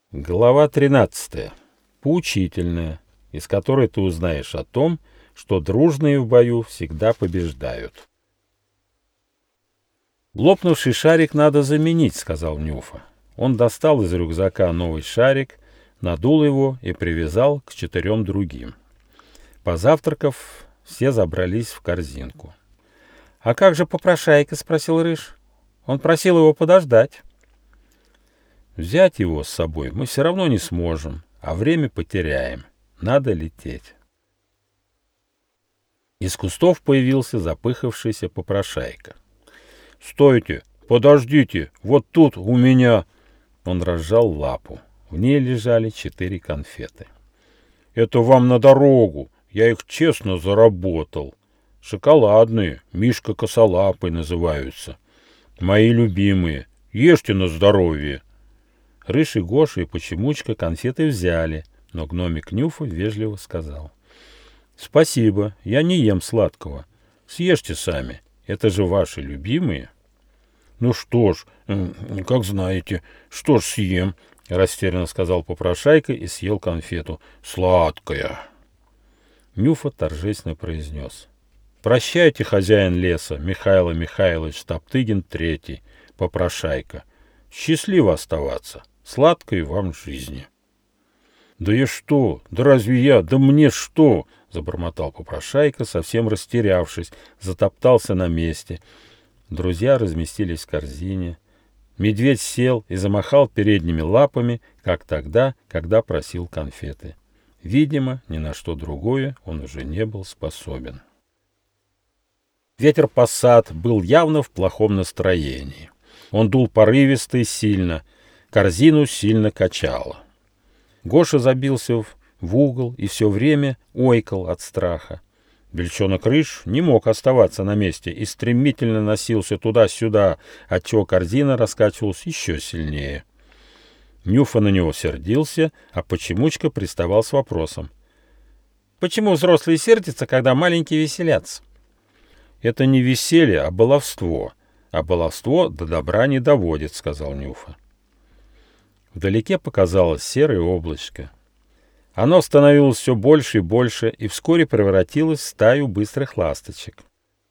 Глава 13. Поучительная, из которой ты узнаешь о том, что дружные в бою всегда побеждают. «Лопнувший шарик надо заменить», — сказал Нюфа. Он достал из рюкзака новый шарик, надул его и привязал к 4 другим. Позавтракав, все забрались в корзинку. «А как же попрошайка?» — спросил Рыж. «Он просил его подождать». «Взять его с собой мы все равно не сможем, а время потеряем. Надо лететь». Из кустов появился запыхавшийся попрошайка. «Стойте, подождите, вот тут у меня...» Он разжал лапу. В ней лежали 4 конфеты. «Это вам на дорогу, я их честно заработал. Шоколадные, Мишка косолапый называются. Мои любимые, ешьте на здоровье». Рыж и Гоша и Почемучка конфеты взяли, но гномик Нюфа вежливо сказал: «Спасибо, я не ем сладкого. Съешьте сами, это же ваши любимые». «Ну что ж, как знаете, что ж съем», — растерянно сказал попрошайка и съел конфету. «Сладкая». Нюфа торжественно произнес: «Прощайте, хозяин леса, Михаил Михайлович Топтыгин III, попрошайка. Счастливо оставаться. Сладкой вам жизни». «Да я что? Да разве я? Да мне что?» — забормотал попрошайка, совсем растерявшись, затоптался на месте. Друзья разместились в корзине. Медведь сел и замахал передними лапами, как тогда, когда просил конфеты. Видимо, ни на что другое он уже не был способен. Ветер Пассат был явно в плохом настроении. Он дул порывисто и сильно, корзину сильно качало. Гоша забился в угол и все время ойкал от страха. Бельчонок Рыж не мог оставаться на месте и стремительно носился туда-сюда, отчего корзина раскачивалась еще сильнее. Нюфа на него сердился, а Почемучка приставал с вопросом: «Почему взрослые сердятся, когда маленькие веселятся?» «Это не веселье, а баловство до добра не доводит», — сказал Нюфа. Вдалеке показалось серое облачко. Оно становилось все больше и больше, и вскоре превратилось в стаю быстрых ласточек.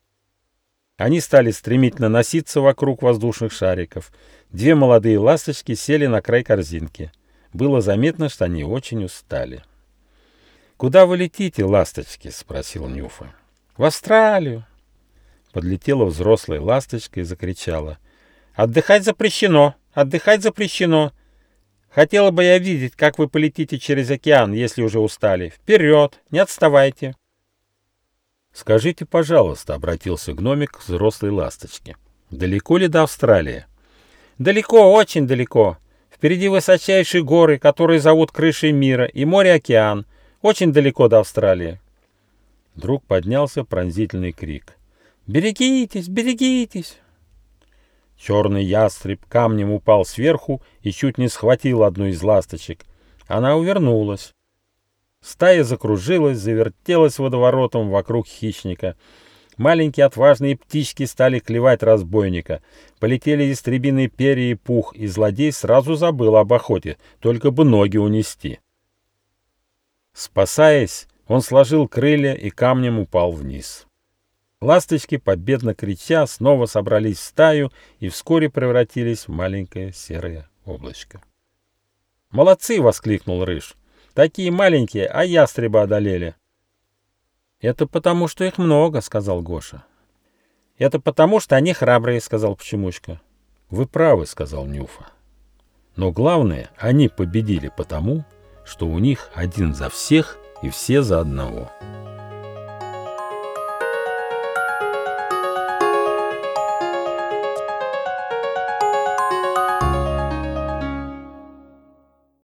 Они стали стремительно носиться вокруг воздушных шариков. 2 молодые ласточки сели на край корзинки. Было заметно, что они очень устали. «Куда вы летите, ласточки?» — спросил Нюфа. «В Австралию». Подлетела взрослая ласточка и закричала: «Отдыхать запрещено! Отдыхать запрещено! Хотела бы я видеть, как вы полетите через океан, если уже устали. Вперед! Не отставайте!» «Скажите, пожалуйста», — обратился гномик к взрослой ласточке, — «далеко ли до Австралии?» «Далеко, очень далеко. Впереди высочайшие горы, которые зовут крышей мира, и море-океан. Очень далеко до Австралии». Вдруг поднялся пронзительный крик: «Берегитесь, берегитесь!» Черный ястреб камнем упал сверху и чуть не схватил одну из ласточек. Она увернулась. Стая закружилась, завертелась водоворотом вокруг хищника. Маленькие отважные птички стали клевать разбойника. Полетели ястребиные перья и пух, и злодей сразу забыл об охоте, только бы ноги унести. Спасаясь, он сложил крылья и камнем упал вниз. Ласточки, победно крича, снова собрались в стаю и вскоре превратились в маленькое серое облачко. «Молодцы!» — воскликнул Рыж. «Такие маленькие, а ястреба одолели». «Это потому, что их много», — сказал Гоша. «Это потому, что они храбрые», — сказал Почемучка. «Вы правы», — сказал Нюфа. «Но главное, они победили потому, что у них один за всех и все за одного».